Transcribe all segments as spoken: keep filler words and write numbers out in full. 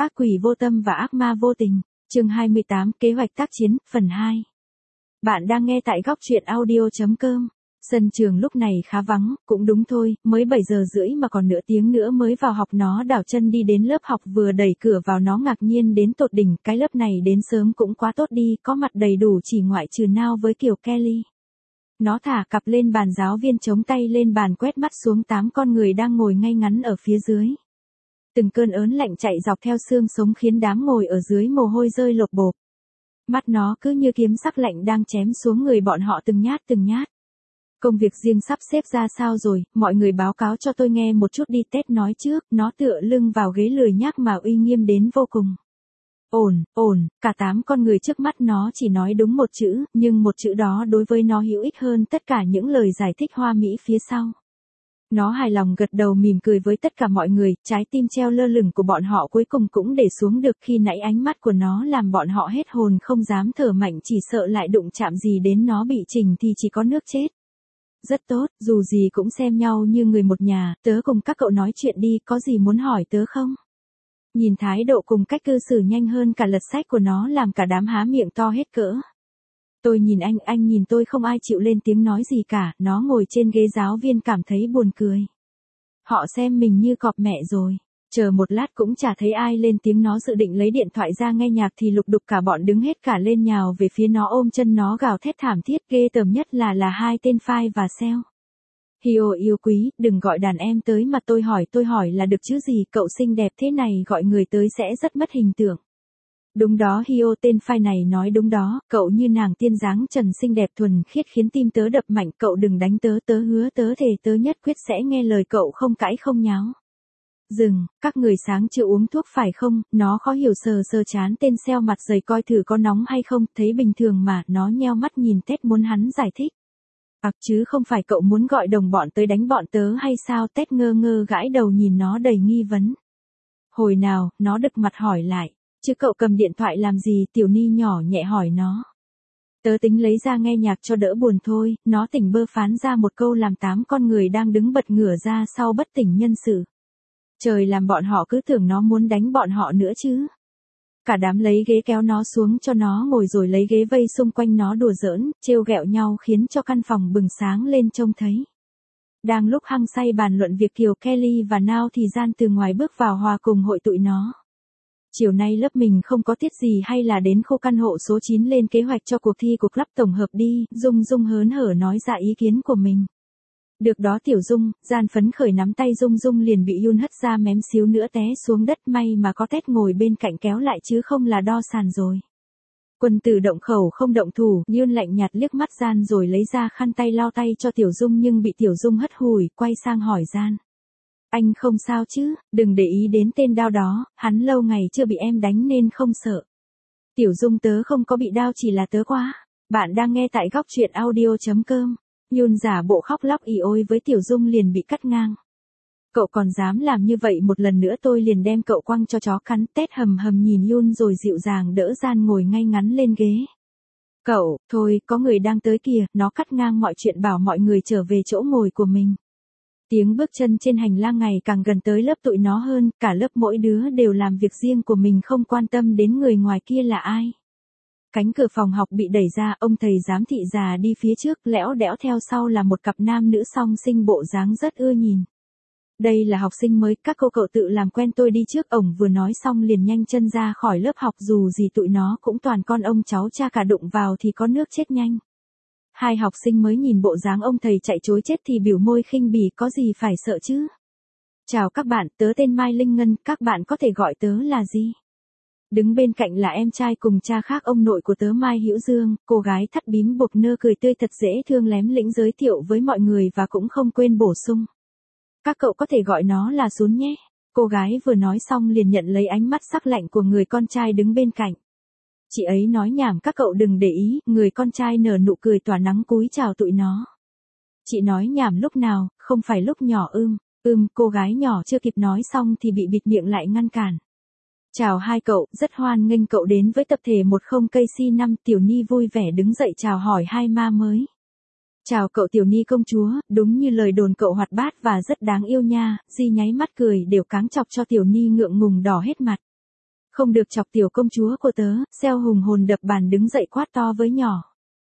Ác quỷ vô tâm và ác ma vô tình, chương hai mươi tám, kế hoạch tác chiến, phần hai. Bạn đang nghe tại góc truyện audio chấm com. Sân trường lúc này khá vắng, cũng đúng thôi, mới bảy giờ rưỡi mà còn nửa tiếng nữa mới vào học. Nó đảo chân đi đến lớp học, vừa đẩy cửa vào nó ngạc nhiên đến tột đỉnh, cái lớp này đến sớm cũng quá tốt đi, có mặt đầy đủ chỉ ngoại trừ Now với Kiều Kelly. Nó thả cặp lên bàn, giáo viên chống tay lên bàn quét mắt xuống tám con người đang ngồi ngay ngắn ở phía dưới. Từng cơn ớn lạnh chạy dọc theo xương sống khiến đám ngồi ở dưới mồ hôi rơi lột bột. Mắt nó cứ như kiếm sắc lạnh đang chém xuống người bọn họ từng nhát từng nhát. Công việc riêng sắp xếp ra sao rồi, mọi người báo cáo cho tôi nghe một chút đi. Tết nói trước, nó tựa lưng vào ghế lười nhác mà uy nghiêm đến vô cùng. Ổn, ổn, cả tám con người trước mắt nó chỉ nói đúng một chữ, nhưng một chữ đó đối với nó hữu ích hơn tất cả những lời giải thích hoa mỹ phía sau. Nó hài lòng gật đầu mỉm cười với tất cả mọi người, trái tim treo lơ lửng của bọn họ cuối cùng cũng để xuống được. Khi nãy ánh mắt của nó làm bọn họ hết hồn không dám thở mạnh, chỉ sợ lại đụng chạm gì đến nó bị chỉnh thì chỉ có nước chết. Rất tốt, dù gì cũng xem nhau như người một nhà, tớ cùng các cậu nói chuyện đi, có gì muốn hỏi tớ không? Nhìn thái độ cùng cách cư xử nhanh hơn cả lật sách của nó làm cả đám há miệng to hết cỡ. Tôi nhìn anh, anh nhìn tôi, không ai chịu lên tiếng nói gì cả. Nó ngồi trên ghế, giáo viên cảm thấy buồn cười. Họ xem mình như cọp mẹ rồi. Chờ một lát cũng chả thấy ai lên tiếng. Nó dự định lấy điện thoại ra nghe nhạc thì lục đục cả bọn đứng hết cả lên nhào về phía nó, ôm chân nó gào thét thảm thiết. Ghê tởm nhất là là hai tên Phai và Seo. Hio yêu quý, đừng gọi đàn em tới mà tôi hỏi tôi hỏi là được chứ gì, cậu xinh đẹp thế này gọi người tới sẽ rất mất hình tượng. Đúng đó Hio, tên Phai này nói đúng đó, cậu như nàng tiên dáng trần xinh đẹp thuần khiết khiến tim tớ đập mạnh. Cậu đừng đánh tớ, tớ hứa tớ thề tớ nhất quyết sẽ nghe lời cậu, không cãi không nháo. Dừng, các người sáng chưa uống thuốc phải không? Nó khó hiểu sờ sờ chán tên Seo mặt dày coi thử có nóng hay không, thấy bình thường mà. Nó nheo mắt nhìn Ted muốn hắn giải thích. Ặc chứ không phải cậu muốn gọi đồng bọn tới đánh bọn tớ hay sao? Ted ngơ ngơ gãi đầu nhìn nó đầy nghi vấn. Hồi nào, nó đực mặt hỏi lại. Chứ cậu cầm điện thoại làm gì? Tiểu Ni nhỏ nhẹ hỏi nó. Tớ tính lấy ra nghe nhạc cho đỡ buồn thôi. Nó tỉnh bơ phán ra một câu làm tám con người đang đứng bật ngửa ra sau bất tỉnh nhân sự. Trời, làm bọn họ cứ tưởng nó muốn đánh bọn họ nữa chứ. Cả đám lấy ghế kéo nó xuống cho nó ngồi rồi lấy ghế vây xung quanh nó đùa giỡn, trêu ghẹo nhau khiến cho căn phòng bừng sáng lên trông thấy. Đang lúc hăng say bàn luận việc Kiều Kelly và Now thì Gian từ ngoài bước vào hòa cùng hội tụi nó. Chiều nay lớp mình không có tiết gì, hay là đến khu căn hộ số chín lên kế hoạch cho cuộc thi của club tổng hợp đi, Dung Dung hớn hở nói ra ý kiến của mình. Được đó Tiểu Dung, Gian phấn khởi nắm tay Dung Dung liền bị Yun hất ra mém xíu nữa té xuống đất, may mà có Ted ngồi bên cạnh kéo lại chứ không là đo sàn rồi. Quân tử động khẩu không động thủ, Yun lạnh nhạt liếc mắt Gian rồi lấy ra khăn tay lau tay cho Tiểu Dung nhưng bị Tiểu Dung hất hủi, quay sang hỏi Gian. Anh không sao chứ, đừng để ý đến tên đao đó, hắn lâu ngày chưa bị em đánh nên không sợ. Tiểu Dung tớ không có bị đao, chỉ là tớ quá. Bạn đang nghe tại góc truyện audio chấm com. Yun giả bộ khóc lóc ỉ ôi với Tiểu Dung liền bị cắt ngang. Cậu còn dám làm như vậy một lần nữa tôi liền đem cậu quăng cho chó cắn. Ted hầm hầm nhìn Yun rồi dịu dàng đỡ Gian ngồi ngay ngắn lên ghế. Cậu, thôi, có người đang tới kìa. Nó cắt ngang mọi chuyện bảo mọi người trở về chỗ ngồi của mình. Tiếng bước chân trên hành lang ngày càng gần tới lớp tụi nó hơn, cả lớp mỗi đứa đều làm việc riêng của mình không quan tâm đến người ngoài kia là ai. Cánh cửa phòng học bị đẩy ra, ông thầy giám thị già đi phía trước, lẽo đẽo theo sau là một cặp nam nữ song sinh bộ dáng rất ưa nhìn. Đây là học sinh mới, các cô cậu tự làm quen tôi đi trước. Ổng vừa nói xong liền nhanh chân ra khỏi lớp học, dù gì tụi nó cũng toàn con ông cháu cha cả, đụng vào thì có nước chết nhanh. Hai học sinh mới nhìn bộ dáng ông thầy chạy chối chết thì biểu môi khinh bỉ, có gì phải sợ chứ. Chào các bạn, tớ tên Mai Linh Ngân, các bạn có thể gọi tớ là gì? Đứng bên cạnh là em trai cùng cha khác ông nội của tớ Mai Hữu Dương, cô gái thắt bím buộc nơ cười tươi thật dễ thương lém lĩnh giới thiệu với mọi người và cũng không quên bổ sung. Các cậu có thể gọi nó là Sún nhé. Cô gái vừa nói xong liền nhận lấy ánh mắt sắc lạnh của người con trai đứng bên cạnh. Chị ấy nói nhảm, các cậu đừng để ý. Người con trai nở nụ cười tỏa nắng cúi chào tụi nó. Chị nói nhảm lúc nào, không phải lúc nhỏ ưm, ưm, cô gái nhỏ chưa kịp nói xong thì bị bịt miệng lại ngăn cản. Chào hai cậu, rất hoan nghênh cậu đến với tập thể một không cây C năm. Tiểu Ni vui vẻ đứng dậy chào hỏi hai ma mới. Chào cậu Tiểu Ni công chúa, đúng như lời đồn cậu hoạt bát và rất đáng yêu nha. Di nháy mắt cười đều cáng chọc cho Tiểu Ni ngượng ngùng đỏ hết mặt. Không được chọc tiểu công chúa của tớ, Xeo hùng hồn đập bàn đứng dậy quát to với nhỏ.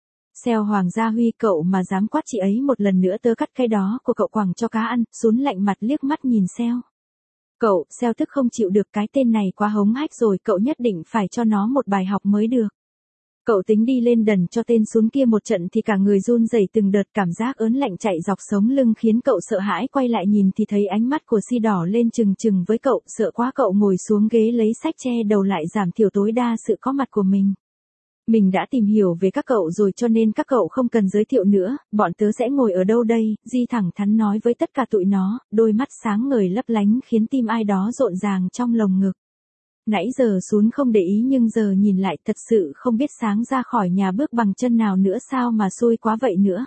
Xeo Hoàng Gia Huy, cậu mà dám quát chị ấy một lần nữa tớ cắt cái đó của cậu quẳng cho cá ăn, Sún lạnh mặt liếc mắt nhìn Xeo. Cậu, Xeo tức không chịu được, cái tên này quá hống hách rồi, cậu nhất định phải cho nó một bài học mới được. Cậu tính đi lên đần cho tên Sún kia một trận thì cả người run rẩy từng đợt, cảm giác ớn lạnh chạy dọc sống lưng khiến cậu sợ hãi, quay lại nhìn thì thấy ánh mắt của Si đỏ lên trừng trừng với cậu, sợ quá cậu ngồi xuống ghế lấy sách che đầu lại giảm thiểu tối đa sự có mặt của mình. Mình đã tìm hiểu về các cậu rồi cho nên các cậu không cần giới thiệu nữa, bọn tớ sẽ ngồi ở đâu đây, Di thẳng thắn nói với tất cả tụi nó, đôi mắt sáng ngời lấp lánh khiến tim ai đó rộn ràng trong lồng ngực. Nãy giờ Sún không để ý nhưng giờ nhìn lại thật sự không biết sáng ra khỏi nhà bước bằng chân nào nữa, sao mà xui quá vậy nữa.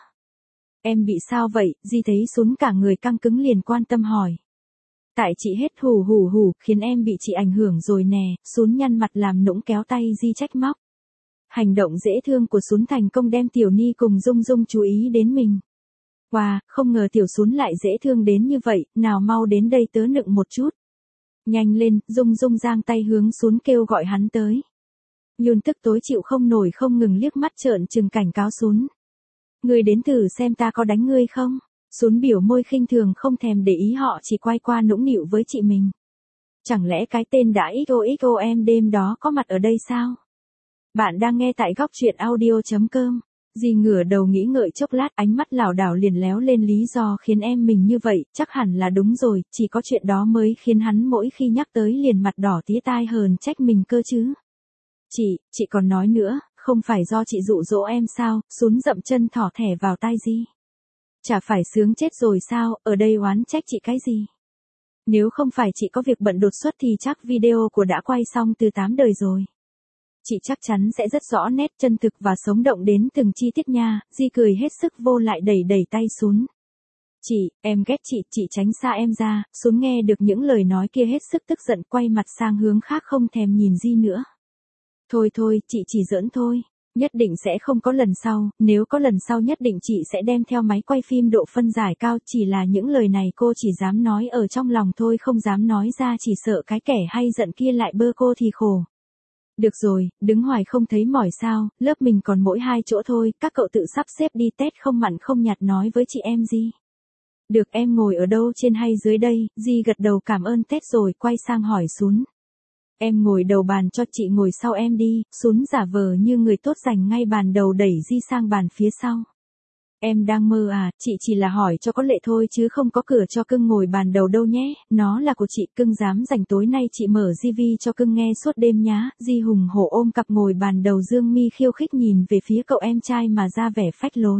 Em bị sao vậy, Di thấy Sún cả người căng cứng liền quan tâm hỏi. Tại chị hết hù hù hù, khiến em bị chị ảnh hưởng rồi nè, Sún nhăn mặt làm nũng kéo tay Di trách móc. Hành động dễ thương của Sún thành công đem Tiểu Ni cùng Dung Dung chú ý đến mình. Wow, không ngờ Tiểu Sún lại dễ thương đến như vậy, nào mau đến đây tớ nựng một chút. Nhanh lên, Dung Dung giang tay hướng Sún kêu gọi hắn tới. Nhun tức tối chịu không nổi không ngừng liếc mắt trợn trừng cảnh cáo Sún. Ngươi đến thử xem ta có đánh ngươi không? Sún biểu môi khinh thường không thèm để ý họ, chỉ quay qua nũng nịu với chị mình. Chẳng lẽ cái tên đã ích ô ích ô em đêm đó có mặt ở đây sao? Bạn đang nghe tại góc truyện audio chấm com. Di ngửa đầu nghĩ ngợi chốc lát, ánh mắt lảo đảo liền léo lên lý do khiến em mình như vậy, chắc hẳn là đúng rồi, chỉ có chuyện đó mới khiến hắn mỗi khi nhắc tới liền mặt đỏ tía tai hờn trách mình cơ chứ. Chị, chị còn nói nữa, không phải do chị dụ dỗ em sao, Sún dậm chân thỏ thẻ vào tai Di. Chả phải sướng chết rồi sao, ở đây oán trách chị cái gì? Nếu không phải chị có việc bận đột xuất thì chắc video của đã quay xong từ tám đời rồi. Chị chắc chắn sẽ rất rõ nét, chân thực và sống động đến từng chi tiết nha, Di cười hết sức vô lại đẩy đẩy tay Sún. Chị, em ghét chị, chị tránh xa em ra, Sún nghe được những lời nói kia hết sức tức giận quay mặt sang hướng khác không thèm nhìn Di nữa. Thôi thôi, chị chỉ giỡn thôi, nhất định sẽ không có lần sau, nếu có lần sau nhất định chị sẽ đem theo máy quay phim độ phân giải cao, chỉ là những lời này cô chỉ dám nói ở trong lòng thôi không dám nói ra, chỉ sợ cái kẻ hay giận kia lại bơ cô thì khổ. Được rồi, đứng hoài không thấy mỏi sao, lớp mình còn mỗi hai chỗ thôi, các cậu tự sắp xếp đi, Tết không mặn không nhạt nói với chị em Di. Được, em ngồi ở đâu, trên hay dưới đây, Di gật đầu cảm ơn Tết rồi quay sang hỏi Sún. Em ngồi đầu bàn cho chị ngồi sau em đi, Sún giả vờ như người tốt giành ngay bàn đầu đẩy Di sang bàn phía sau. Em đang mơ à, chị chỉ là hỏi cho có lệ thôi chứ không có cửa cho cưng ngồi bàn đầu đâu nhé, nó là của chị, cưng dám dành tối nay chị mở ti vi cho cưng nghe suốt đêm nhá. Di hùng hổ ôm cặp ngồi bàn đầu dương mi khiêu khích nhìn về phía cậu em trai mà ra vẻ phách lối.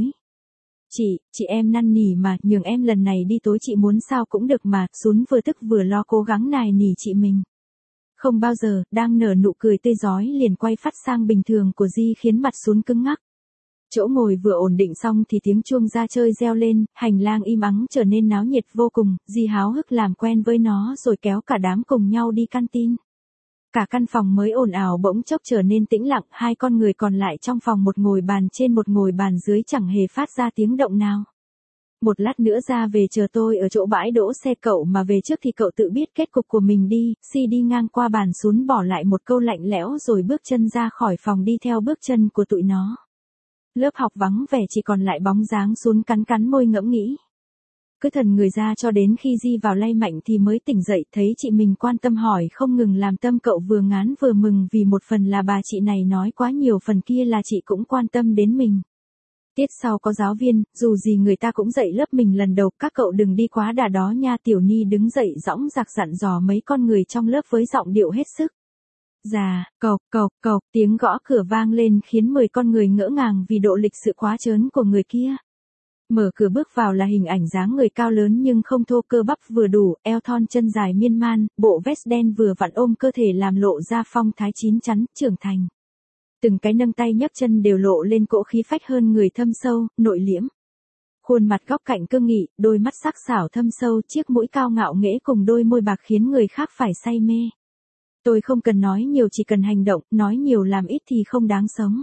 Chị, chị em năn nỉ mà, nhường em lần này đi tối chị muốn sao cũng được mà, Sún vừa tức vừa lo cố gắng nài nỉ chị mình. Không bao giờ, đang nở nụ cười tươi rói liền quay phát sang bình thường của Di khiến mặt Sún cứng ngắc. Chỗ ngồi vừa ổn định xong thì tiếng chuông ra chơi reo lên, hành lang im ắng trở nên náo nhiệt vô cùng, Di háo hức làm quen với nó rồi kéo cả đám cùng nhau đi canteen. Cả căn phòng mới ồn ào bỗng chốc trở nên tĩnh lặng, hai con người còn lại trong phòng một ngồi bàn trên một ngồi bàn dưới chẳng hề phát ra tiếng động nào. Một lát nữa ra về chờ tôi ở chỗ bãi đỗ xe, cậu mà về trước thì cậu tự biết kết cục của mình đi. Si đi ngang qua bàn Sún bỏ lại một câu lạnh lẽo rồi bước chân ra khỏi phòng đi theo bước chân của tụi nó. Lớp học vắng vẻ chỉ còn lại bóng dáng Sún cắn cắn môi ngẫm nghĩ. Cứ thần người ra cho đến khi Di vào lay mạnh thì mới tỉnh dậy, thấy chị mình quan tâm hỏi không ngừng làm tâm cậu vừa ngán vừa mừng, vì một phần là bà chị này nói quá nhiều, phần kia là chị cũng quan tâm đến mình. Tiết sau có giáo viên, dù gì người ta cũng dạy lớp mình lần đầu, các cậu đừng đi quá đà đó nha. Tiểu Ni đứng dậy dõng dạc dặn dò mấy con người trong lớp với giọng điệu hết sức. Dạ, cộc cộc cộc, tiếng gõ cửa vang lên khiến mười con người ngỡ ngàng vì độ lịch sự quá trớn của người kia. Mở cửa bước vào là hình ảnh dáng người cao lớn nhưng không thô, cơ bắp vừa đủ, eo thon chân dài miên man, bộ vest đen vừa vặn ôm cơ thể làm lộ ra phong thái chín chắn, trưởng thành. Từng cái nâng tay nhấc chân đều lộ lên cỗ khí phách hơn người, thâm sâu, nội liễm. Khuôn mặt góc cạnh cương nghị, đôi mắt sắc sảo thâm sâu, chiếc mũi cao ngạo nghễ cùng đôi môi bạc khiến người khác phải say mê. Tôi không cần nói nhiều, chỉ cần hành động, nói nhiều làm ít thì không đáng sống.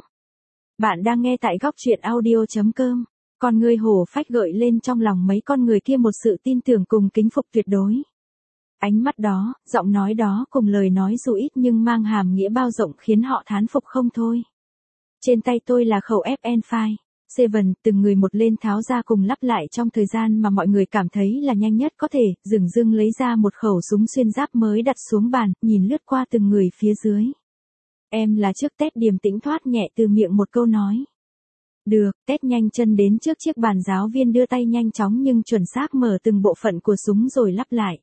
Bạn đang nghe tại góc truyện audio chấm com. Con ngươi hổ phách gợi lên trong lòng mấy con người kia một sự tin tưởng cùng kính phục tuyệt đối. Ánh mắt đó, giọng nói đó cùng lời nói dù ít nhưng mang hàm nghĩa bao rộng khiến họ thán phục không thôi. Trên tay tôi là khẩu ép en năm. Seven, từng người một lên tháo ra cùng lắp lại trong thời gian mà mọi người cảm thấy là nhanh nhất có thể, dửng dưng lấy ra một khẩu súng xuyên giáp mới đặt xuống bàn, nhìn lướt qua từng người phía dưới. Em là trước Tết điềm tĩnh thoát nhẹ từ miệng một câu nói. Được, Tết nhanh chân đến trước chiếc bàn, giáo viên đưa tay nhanh chóng nhưng chuẩn xác mở từng bộ phận của súng rồi lắp lại.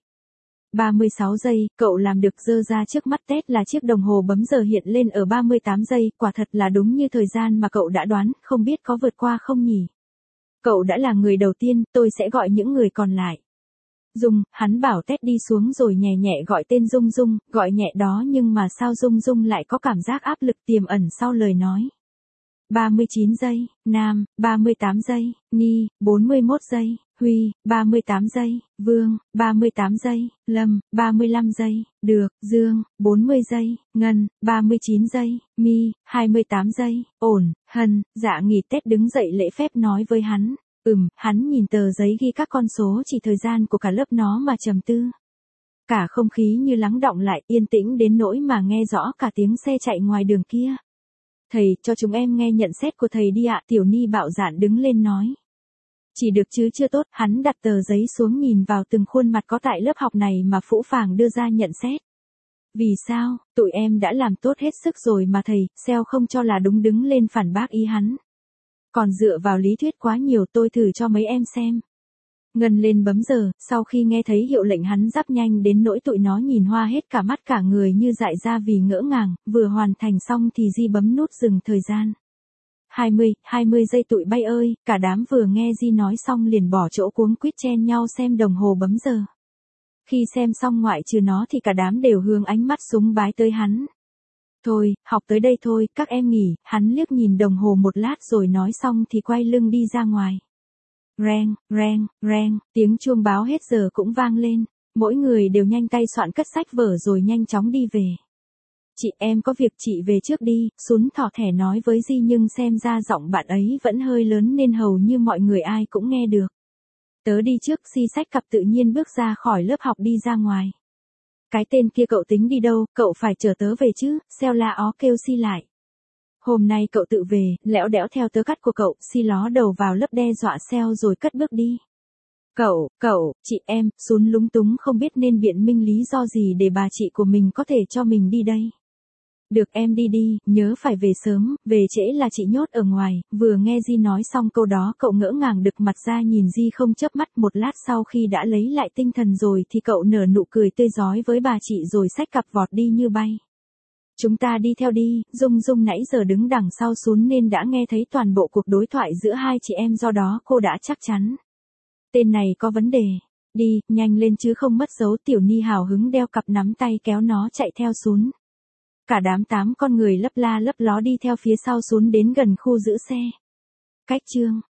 ba mươi sáu giây, cậu làm được. Giơ ra trước mắt Tết là chiếc đồng hồ bấm giờ hiện lên ở ba mươi tám giây, quả thật là đúng như thời gian mà cậu đã đoán, không biết có vượt qua không nhỉ? Cậu đã là người đầu tiên, tôi sẽ gọi những người còn lại. Dung, hắn bảo Tết đi xuống rồi nhẹ nhẹ gọi tên Dung Dung, gọi nhẹ đó nhưng mà sao Dung Dung lại có cảm giác áp lực tiềm ẩn sau lời nói. ba mươi chín giây, Nam, ba mươi tám giây, Ni, bốn mươi mốt giây, Huy, ba mươi tám giây, Vương, ba mươi tám giây, Lâm, ba mươi lăm giây, Được, Dương, bốn mươi giây, Ngân, ba mươi chín giây, Mi, hai mươi tám giây, Ổn, Hân. Dạ nghỉ Tết đứng dậy lễ phép nói với hắn. Ừm, hắn nhìn tờ giấy ghi các con số chỉ thời gian của cả lớp nó mà trầm tư. Cả không khí như lắng đọng lại, yên tĩnh đến nỗi mà nghe rõ cả tiếng xe chạy ngoài đường kia. Thầy, cho chúng em nghe nhận xét của thầy đi ạ. Tiểu Ni bạo dạn đứng lên nói. Chỉ được chứ chưa tốt. Hắn đặt tờ giấy xuống nhìn vào từng khuôn mặt có tại lớp học này mà phũ phàng đưa ra nhận xét. Vì sao, tụi em đã làm tốt hết sức rồi mà thầy, Seo không cho là đúng đứng lên phản bác ý hắn. Còn dựa vào lý thuyết quá nhiều, tôi thử cho mấy em xem. Ngân lên bấm giờ, sau khi nghe thấy hiệu lệnh hắn giáp nhanh đến nỗi tụi nó nhìn hoa hết cả mắt cả người như dại ra vì ngỡ ngàng, vừa hoàn thành xong thì Di bấm nút dừng thời gian. hai mươi, hai mươi giây tụi bay ơi, cả đám vừa nghe Di nói xong liền bỏ chỗ cuống quýt chen nhau xem đồng hồ bấm giờ. Khi xem xong ngoại trừ nó thì cả đám đều hướng ánh mắt súng bái tới hắn. Thôi, học tới đây thôi, các em nghỉ. Hắn liếc nhìn đồng hồ một lát rồi nói xong thì quay lưng đi ra ngoài. Reng, reng, reng, tiếng chuông báo hết giờ cũng vang lên. Mỗi người đều nhanh tay soạn cất sách vở rồi nhanh chóng đi về. Chị em có việc chị về trước đi, Sún thỏ thẻ nói với Di nhưng xem ra giọng bạn ấy vẫn hơi lớn nên hầu như mọi người ai cũng nghe được. Tớ đi trước. Si xách cặp tự nhiên bước ra khỏi lớp học đi ra ngoài. Cái tên kia cậu tính đi đâu, cậu phải chở tớ về chứ, Seo la ó kêu Si lại. Hôm nay cậu tự về, lẽo đẽo theo tớ cắt của cậu. Si ló đầu vào lớp đe dọa Seo rồi cất bước đi. Cậu, cậu, chị em, Sún lúng túng không biết nên biện minh lý do gì để bà chị của mình có thể cho mình đi đây. Được em đi đi, nhớ phải về sớm, về trễ là chị nhốt ở ngoài. Vừa nghe Di nói xong câu đó cậu ngỡ ngàng đực mặt ra nhìn Di không chớp mắt. Một lát sau khi đã lấy lại tinh thần rồi thì cậu nở nụ cười tươi rói với bà chị rồi xách cặp vọt đi như bay. Chúng ta đi theo đi. Dung Dung nãy giờ đứng đằng sau Sún nên đã nghe thấy toàn bộ cuộc đối thoại giữa hai chị em, do đó cô đã chắc chắn. Tên này có vấn đề. Đi, nhanh lên chứ không mất dấu. Tiểu Ni hào hứng đeo cặp nắm tay kéo nó chạy theo Sún. Cả đám tám con người lấp la lấp ló đi theo phía sau Sún đến gần khu giữ xe. Cách chương